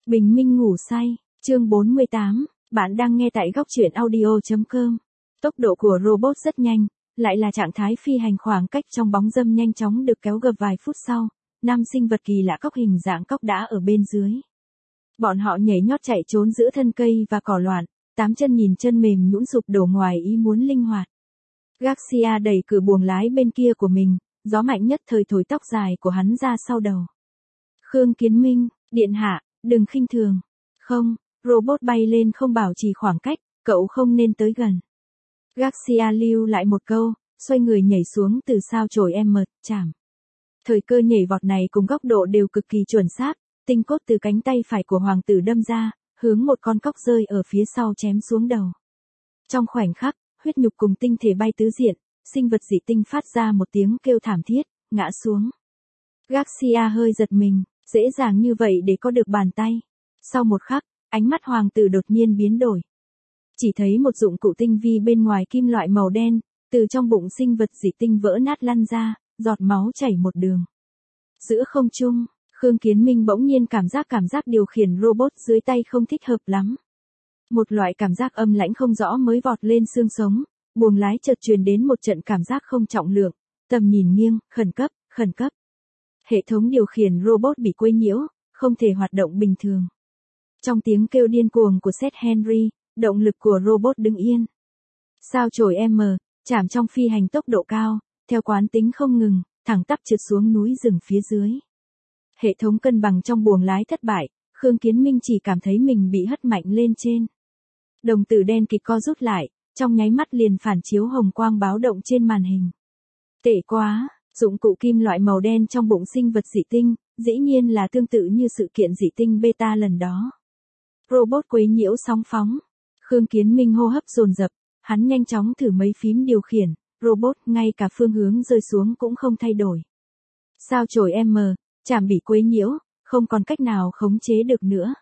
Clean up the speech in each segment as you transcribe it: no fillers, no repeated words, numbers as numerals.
Bình minh ngủ say, chương 48, bạn đang nghe tại góc truyện audio.com. Tốc độ của robot rất nhanh, lại là trạng thái phi hành khoảng cách trong bóng râm nhanh chóng được kéo gập vài phút sau, năm sinh vật kỳ lạ cóc hình dạng cóc đã ở bên dưới. Bọn họ nhảy nhót chạy trốn giữa thân cây và cỏ loạn, tám chân nhìn chân mềm nhũn sụp đổ ngoài ý muốn linh hoạt. Garcia đẩy cửa buồng lái bên kia của mình, gió mạnh nhất thời thổi tóc dài của hắn ra sau đầu. Khương Kiến Minh, điện hạ, đừng khinh thường. Không, robot bay lên không bảo trì khoảng cách, cậu không nên tới gần. Garcia lưu lại một câu, xoay người nhảy xuống từ sao chổi chạm. Thời cơ nhảy vọt này cùng góc độ đều cực kỳ chuẩn xác, tinh cốt từ cánh tay phải của hoàng tử đâm ra, hướng một con cóc rơi ở phía sau chém xuống đầu. Trong khoảnh khắc, huyết nhục cùng tinh thể bay tứ diện, sinh vật dị tinh phát ra một tiếng kêu thảm thiết, ngã xuống. Garcia hơi giật mình, dễ dàng như vậy để có được bàn tay. Sau một khắc, ánh mắt hoàng tử đột nhiên biến đổi. Chỉ thấy một dụng cụ tinh vi bên ngoài kim loại màu đen, từ trong bụng sinh vật dị tinh vỡ nát lăn ra, giọt máu chảy một đường. Giữa không trung, Khương Kiến Minh bỗng nhiên cảm giác điều khiển robot dưới tay không thích hợp lắm. Một loại cảm giác âm lãnh không rõ mới vọt lên xương sống, buồng lái chợt truyền đến một trận cảm giác không trọng lượng, tầm nhìn nghiêng, khẩn cấp, khẩn cấp. Hệ thống điều khiển robot bị quấy nhiễu, không thể hoạt động bình thường. Trong tiếng kêu điên cuồng của Seth Henry, động lực của robot đứng yên. Sao chổi chạm trong phi hành tốc độ cao, theo quán tính không ngừng, thẳng tắp trượt xuống núi rừng phía dưới. Hệ thống cân bằng trong buồng lái thất bại, Khương Kiến Minh chỉ cảm thấy mình bị hất mạnh lên trên. Đồng tử đen kịt co rút lại, trong nháy mắt liền phản chiếu hồng quang báo động trên màn hình. Tệ quá, dụng cụ kim loại màu đen trong bụng sinh vật dị tinh, dĩ nhiên là tương tự như sự kiện dị tinh beta lần đó. Robot quấy nhiễu sóng phóng. Khương Kiến Minh hô hấp dồn dập, hắn nhanh chóng thử mấy phím điều khiển, robot ngay cả phương hướng rơi xuống cũng không thay đổi. Sao chổi chạm bị quấy nhiễu, không còn cách nào khống chế được nữa.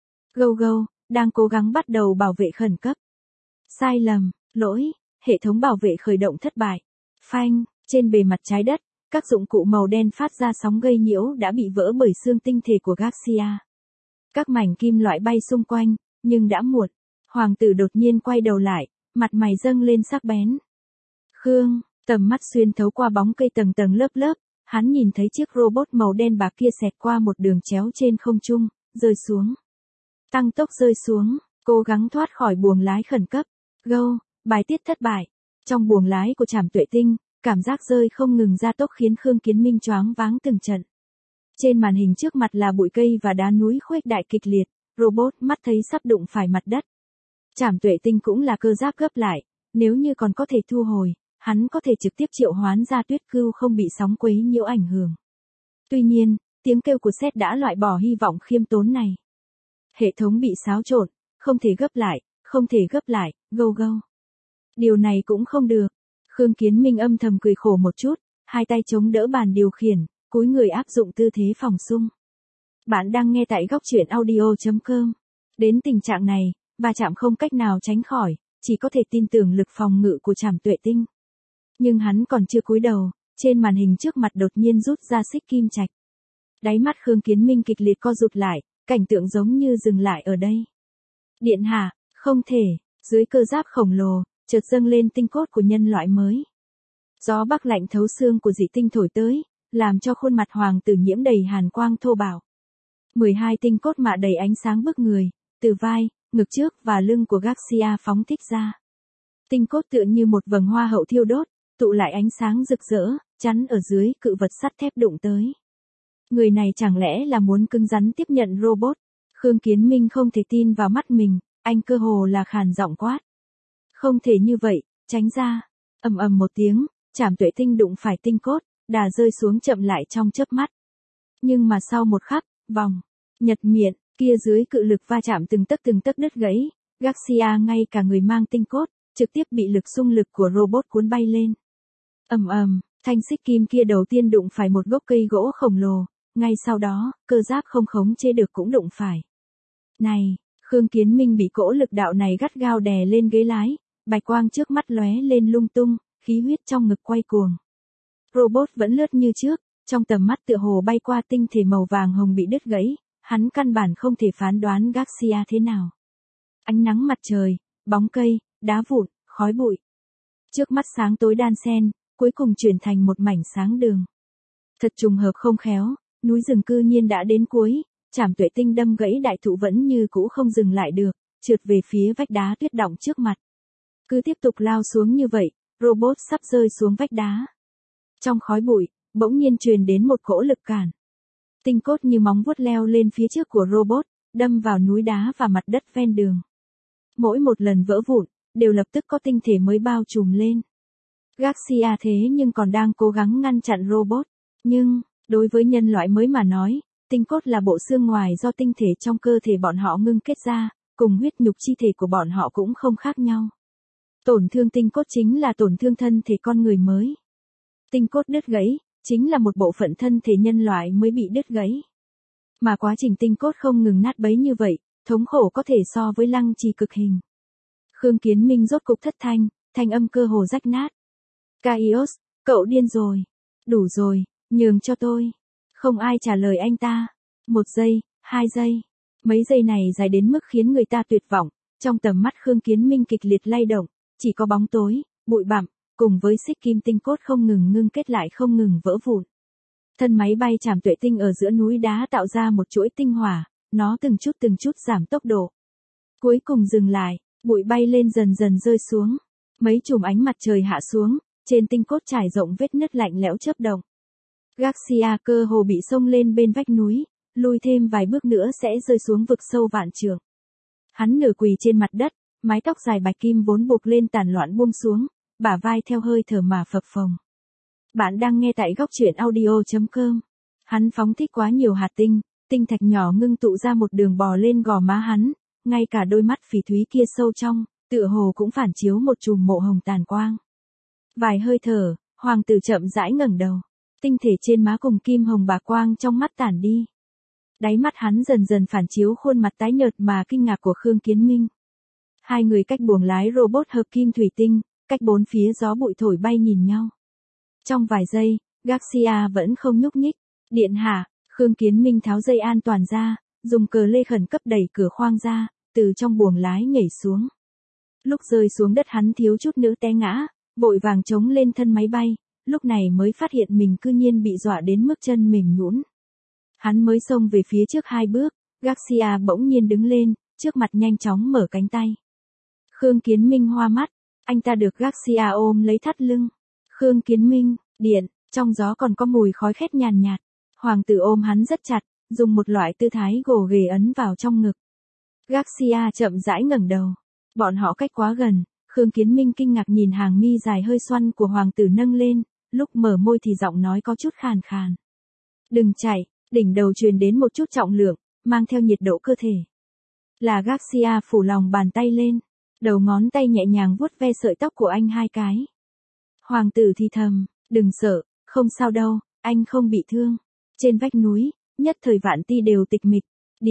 Go, đang cố gắng bắt đầu bảo vệ khẩn cấp. Sai lầm, lỗi, hệ thống bảo vệ khởi động thất bại. Phanh, trên bề mặt trái đất, các dụng cụ màu đen phát ra sóng gây nhiễu đã bị vỡ bởi xương tinh thể của Garcia. Các mảnh kim loại bay xung quanh, nhưng đã muộn. Hoàng tử đột nhiên quay đầu lại, mặt mày dâng lên sắc bén. Khương, tầm mắt xuyên thấu qua bóng cây tầng tầng lớp lớp, hắn nhìn thấy chiếc robot màu đen bạc kia xẹt qua một đường chéo trên không trung, rơi xuống. Tăng tốc rơi xuống, cố gắng thoát khỏi buồng lái khẩn cấp. Bài tiết thất bại. Trong buồng lái của Trảm Tuệ Tinh, cảm giác rơi không ngừng gia tốc khiến Khương Kiến Minh choáng váng từng trận. Trên màn hình trước mặt là bụi cây và đá núi khuếch đại kịch liệt, robot mắt thấy sắp đụng phải mặt đất. Trảm Tuệ Tinh cũng là cơ giáp gấp lại, nếu như còn có thể thu hồi, hắn có thể trực tiếp triệu hoán ra Tuyết Cưu không bị sóng quấy nhiễu ảnh hưởng. Tuy nhiên, tiếng kêu của Seth đã loại bỏ hy vọng khiêm tốn này. Hệ thống bị xáo trộn, không thể gấp lại, go. Điều này cũng không được. Khương Kiến Minh âm thầm cười khổ một chút, hai tay chống đỡ bàn điều khiển, cúi người áp dụng tư thế phòng xung. Bạn đang nghe tại góc truyện audio.com. Đến tình trạng này, va chạm không cách nào tránh khỏi, chỉ có thể tin tưởng lực phòng ngự của Trảm Tuệ Tinh. Nhưng hắn còn chưa cúi đầu, trên màn hình trước mặt đột nhiên rút ra xích kim trạch. Đáy mắt Khương Kiến Minh kịch liệt co rụt lại, cảnh tượng giống như dừng lại ở đây. Điện hạ, không thể, dưới cơ giáp khổng lồ, chợt dâng lên tinh cốt của nhân loại mới. Gió bắc lạnh thấu xương của dị tinh thổi tới, làm cho khuôn mặt hoàng tử nhiễm đầy hàn quang thô bạo. 12 tinh cốt mạ đầy ánh sáng bức người, từ vai, ngực trước và lưng của Garcia phóng thích ra. Tinh cốt tựa như một vầng hoa hậu thiêu đốt, tụ lại ánh sáng rực rỡ, chắn ở dưới cự vật sắt thép đụng tới. Người này chẳng lẽ là muốn cứng rắn tiếp nhận robot? Khương Kiến Minh không thể tin vào mắt mình, anh cơ hồ là khàn giọng quát. Không thể như vậy, tránh ra. Ầm một tiếng, Trảm Tuệ Tinh đụng phải tinh cốt, đà rơi xuống chậm lại trong chớp mắt. Nhưng mà sau một khắc, vòng, nhật miệng, kia dưới cự lực va chạm từng tấc đứt gãy, Garcia ngay cả người mang tinh cốt, trực tiếp bị lực xung lực của robot cuốn bay lên. Thanh xích kim kia đầu tiên đụng phải một gốc cây gỗ khổng lồ, ngay sau đó, cơ giáp không khống chế được cũng đụng phải. Này, Khương Kiến Minh bị cỗ lực đạo này gắt gao đè lên ghế lái, bạch quang trước mắt lóe lên lung tung, khí huyết trong ngực quay cuồng. Robot vẫn lướt như trước, trong tầm mắt tựa hồ bay qua tinh thể màu vàng hồng bị đứt gãy, hắn căn bản không thể phán đoán Garcia thế nào. Ánh nắng mặt trời, bóng cây, đá vụn, khói bụi. Trước mắt sáng tối đan xen, cuối cùng chuyển thành một mảnh sáng đường. Thật trùng hợp không khéo, núi rừng cư nhiên đã đến cuối, Trảm Tuệ Tinh đâm gãy đại thụ vẫn như cũ không dừng lại được, trượt về phía vách đá tuyết đọng trước mặt. Cứ tiếp tục lao xuống như vậy, robot sắp rơi xuống vách đá. Trong khói bụi, bỗng nhiên truyền đến một cỗ lực cản. Tinh cốt như móng vuốt leo lên phía trước của robot, đâm vào núi đá và mặt đất ven đường. Mỗi một lần vỡ vụn, đều lập tức có tinh thể mới bao trùm lên. Garcia thế nhưng còn đang cố gắng ngăn chặn robot. Nhưng, đối với nhân loại mới mà nói, tinh cốt là bộ xương ngoài do tinh thể trong cơ thể bọn họ ngưng kết ra, cùng huyết nhục chi thể của bọn họ cũng không khác nhau. Tổn thương tinh cốt chính là tổn thương thân thể con người mới. Tinh cốt đứt gãy, chính là một bộ phận thân thể nhân loại mới bị đứt gãy. Mà quá trình tinh cốt không ngừng nát bấy như vậy, thống khổ có thể so với lăng trì cực hình. Khương Kiến Minh rốt cục thất thanh, thanh âm cơ hồ rách nát. Caius, cậu điên rồi. Đủ rồi, nhường cho tôi. Không ai trả lời anh ta. 1 giây, 2 giây. Mấy giây này dài đến mức khiến người ta tuyệt vọng. Trong tầm mắt Khương Kiến Minh kịch liệt lay động, chỉ có bóng tối, bụi bặm, cùng với xích kim tinh cốt không ngừng ngưng kết lại không ngừng vỡ vụn. Thân máy bay Trảm Tuệ Tinh ở giữa núi đá tạo ra một chuỗi tinh hỏa, nó từng chút giảm tốc độ. Cuối cùng dừng lại, bụi bay lên dần dần rơi xuống. Mấy chùm ánh mặt trời hạ xuống, trên tinh cốt trải rộng vết nứt lạnh lẽo chớp động. Garcia cơ hồ bị xông lên bên vách núi, lùi thêm vài bước nữa sẽ rơi xuống vực sâu vạn trượng. Hắn nửa quỳ trên mặt đất, mái tóc dài bạch kim vốn buộc lên tàn loạn buông xuống, bả vai theo hơi thở mà phập phồng. Bạn đang nghe tại góc truyện audio.com. Hắn phóng thích quá nhiều hạt tinh thạch nhỏ ngưng tụ ra một đường bò lên gò má hắn, ngay cả đôi mắt phỉ thúy kia sâu trong, tựa hồ cũng phản chiếu một chùm mộ hồng tàn quang. Vài hơi thở, hoàng tử chậm rãi ngẩng đầu, tinh thể trên má cùng kim hồng bạc quang trong mắt tản đi. Đáy mắt hắn dần dần phản chiếu khuôn mặt tái nhợt mà kinh ngạc của Khương Kiến Minh. Hai người cách buồng lái robot hợp kim thủy tinh, cách bốn phía gió bụi thổi bay nhìn nhau. Trong vài giây, Garcia vẫn không nhúc nhích. Điện hạ, Khương Kiến Minh tháo dây an toàn ra, dùng cờ lê khẩn cấp đẩy cửa khoang ra, từ trong buồng lái nhảy xuống. Lúc rơi xuống đất hắn thiếu chút nữa té ngã, vội vàng chống lên thân máy bay, lúc này mới phát hiện mình cư nhiên bị dọa đến mức chân mềm nhũn. Hắn mới xông về phía trước 2 bước, Garcia bỗng nhiên đứng lên, trước mặt nhanh chóng mở cánh tay. Khương Kiến Minh hoa mắt, anh ta được Garcia ôm lấy thắt lưng. Khương Kiến Minh, điện, trong gió còn có mùi khói khét nhàn nhạt. Hoàng tử ôm hắn rất chặt, dùng một loại tư thái gồ ghề ấn vào trong ngực. Garcia chậm rãi ngẩng đầu. Bọn họ cách quá gần, Khương Kiến Minh kinh ngạc nhìn hàng mi dài hơi xoăn của hoàng tử nâng lên, lúc mở môi thì giọng nói có chút khàn khàn. Đừng chạy, đỉnh đầu truyền đến một chút trọng lượng, mang theo nhiệt độ cơ thể. Là Garcia phủ lòng bàn tay lên, đầu ngón tay nhẹ nhàng vuốt ve sợi tóc của anh 2 cái. Hoàng tử thì thầm, đừng sợ, không sao đâu, anh không bị thương. Trên vách núi, nhất thời vạn ti đều tịch mịch.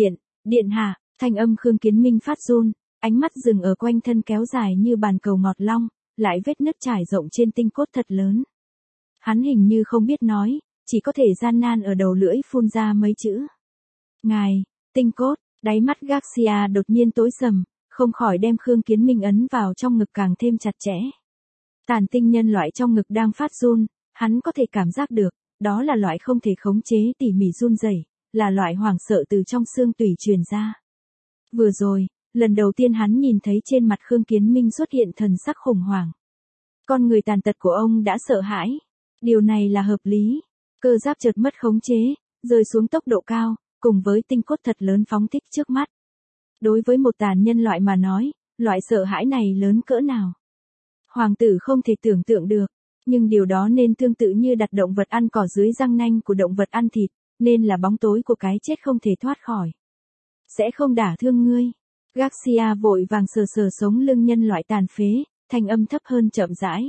Điện hạ, thanh âm Khương Kiến Minh phát run, ánh mắt dừng ở quanh thân kéo dài như bàn cầu ngọt long, lại vết nứt trải rộng trên tinh cốt thật lớn. Hắn hình như không biết nói, chỉ có thể gian nan ở đầu lưỡi phun ra mấy chữ. Ngài, tinh cốt, đáy mắt Garcia đột nhiên tối sầm, không khỏi đem Khương Kiến Minh ấn vào trong ngực càng thêm chặt chẽ. Tàn tinh nhân loại trong ngực đang phát run, hắn có thể cảm giác được, đó là loại không thể khống chế tỉ mỉ run rẩy, là loại hoảng sợ từ trong xương tủy truyền ra. Vừa rồi, lần đầu tiên hắn nhìn thấy trên mặt Khương Kiến Minh xuất hiện thần sắc khủng hoảng. Con người tàn tật của ông đã sợ hãi. Điều này là hợp lý. Cơ giáp chợt mất khống chế, rơi xuống tốc độ cao, cùng với tinh cốt thật lớn phóng thích trước mắt. Đối với một tàn nhân loại mà nói, loại sợ hãi này lớn cỡ nào? Hoàng tử không thể tưởng tượng được, nhưng điều đó nên tương tự như đặt động vật ăn cỏ dưới răng nanh của động vật ăn thịt, nên là bóng tối của cái chết không thể thoát khỏi. Sẽ không đả thương ngươi. Garcia vội vàng sờ sờ sống lưng nhân loại tàn phế, thanh âm thấp hơn chậm rãi.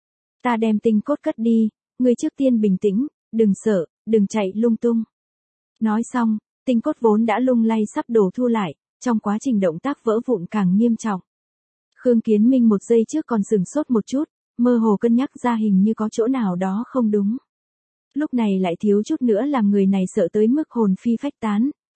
Ta đem tinh cốt cất đi, ngươi trước tiên bình tĩnh, đừng sợ, đừng chạy lung tung. Nói xong, tinh cốt vốn đã lung lay sắp đổ thu lại, trong quá trình động tác vỡ vụn càng nghiêm trọng. Khương Kiến Minh 1 giây trước còn sửng sốt một chút, mơ hồ cân nhắc ra hình như có chỗ nào đó không đúng. Lúc này lại thiếu chút nữa làm người này sợ tới mức hồn phi phách tán,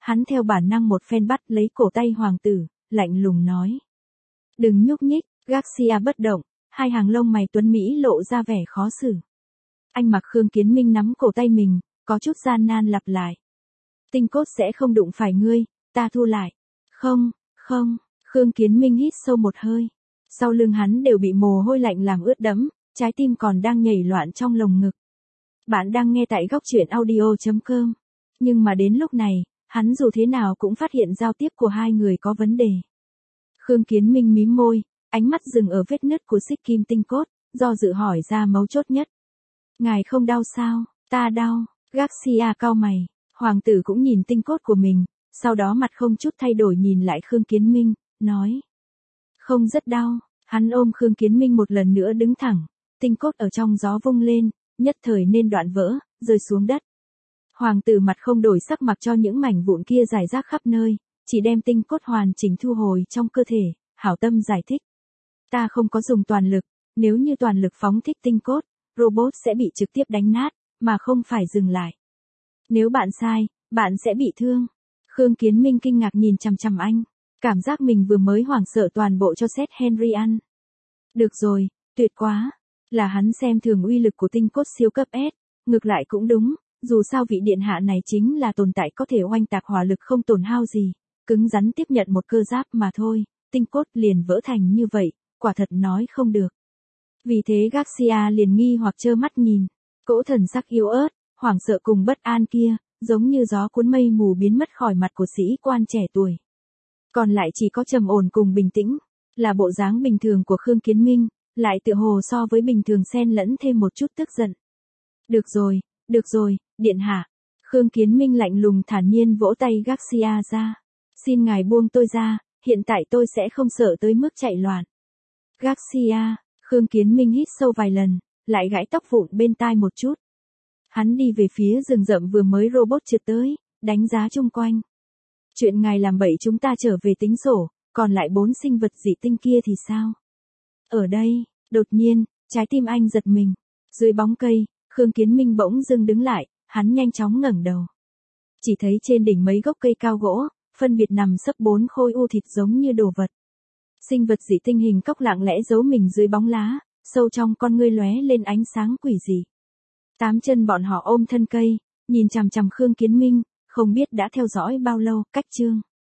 hắn theo bản năng một phen bắt lấy cổ tay hoàng tử, lạnh lùng nói. Đừng nhúc nhích, Garcia bất động, hai hàng lông mày tuấn Mỹ lộ ra vẻ khó xử. Anh mặc Khương Kiến Minh nắm cổ tay mình, có chút gian nan lặp lại. Tinh cốt sẽ không đụng phải ngươi, ta thu lại. Không, không, Khương Kiến Minh hít sâu một hơi. Sau lưng hắn đều bị mồ hôi lạnh làm ướt đẫm, trái tim còn đang nhảy loạn trong lồng ngực. Bạn đang nghe tại góc truyện audio.com. Nhưng mà đến lúc này, hắn dù thế nào cũng phát hiện giao tiếp của hai người có vấn đề. Khương Kiến Minh mím môi, ánh mắt dừng ở vết nứt của xích kim tinh cốt, do dự hỏi ra mấu chốt nhất. Ngài không đau sao? Ta đau. Garcia cau mày, hoàng tử cũng nhìn tinh cốt của mình, sau đó mặt không chút thay đổi nhìn lại Khương Kiến Minh, nói. Không rất đau, hắn ôm Khương Kiến Minh một lần nữa đứng thẳng, tinh cốt ở trong gió vung lên, nhất thời nên đoạn vỡ, rơi xuống đất. Hoàng tử mặt không đổi sắc mặc cho những mảnh vụn kia rải rác khắp nơi, chỉ đem tinh cốt hoàn chỉnh thu hồi trong cơ thể, hảo tâm giải thích. Ta không có dùng toàn lực, nếu như toàn lực phóng thích tinh cốt, robot sẽ bị trực tiếp đánh nát, mà không phải dừng lại. Nếu bạn sai, bạn sẽ bị thương. Khương Kiến Minh kinh ngạc nhìn chằm chằm anh, cảm giác mình vừa mới hoảng sợ toàn bộ cho Seth Henry ăn. Được rồi, tuyệt quá. Là hắn xem thường uy lực của tinh cốt siêu cấp S, ngược lại cũng đúng, dù sao vị điện hạ này chính là tồn tại có thể oanh tạc hỏa lực không tổn hao gì, cứng rắn tiếp nhận một cơ giáp mà thôi, tinh cốt liền vỡ thành như vậy, quả thật nói không được. Vì thế Garcia liền nghi hoặc trơ mắt nhìn, cỗ thần sắc yếu ớt, hoảng sợ cùng bất an kia, giống như gió cuốn mây mù biến mất khỏi mặt của sĩ quan trẻ tuổi. Còn lại chỉ có trầm ổn cùng bình tĩnh, là bộ dáng bình thường của Khương Kiến Minh, lại tựa hồ so với bình thường xen lẫn thêm một chút tức giận. Được rồi, điện hạ. Khương Kiến Minh lạnh lùng thản nhiên vỗ tay Garcia ra. Xin ngài buông tôi ra, hiện tại tôi sẽ không sợ tới mức chạy loạn. Garcia, Khương Kiến Minh hít sâu vài lần, lại gãi tóc vụn bên tai một chút. Hắn đi về phía rừng rậm vừa mới robot trượt tới, đánh giá chung quanh. Chuyện ngài làm bậy chúng ta trở về tính sổ, còn lại 4 sinh vật dị tinh kia thì sao? Ở đây, đột nhiên, trái tim anh giật mình. Dưới bóng cây, Khương Kiến Minh bỗng dưng đứng lại, hắn nhanh chóng ngẩng đầu. Chỉ thấy trên đỉnh mấy gốc cây cao gỗ, phân biệt nằm sấp 4 khối u thịt giống như đồ vật. Sinh vật dị tinh hình cóc lặng lẽ giấu mình dưới bóng lá, sâu trong con ngươi lóe lên ánh sáng quỷ dị. 8 chân bọn họ ôm thân cây, nhìn chằm chằm Khương Kiến Minh, không biết đã theo dõi bao lâu. Cách chương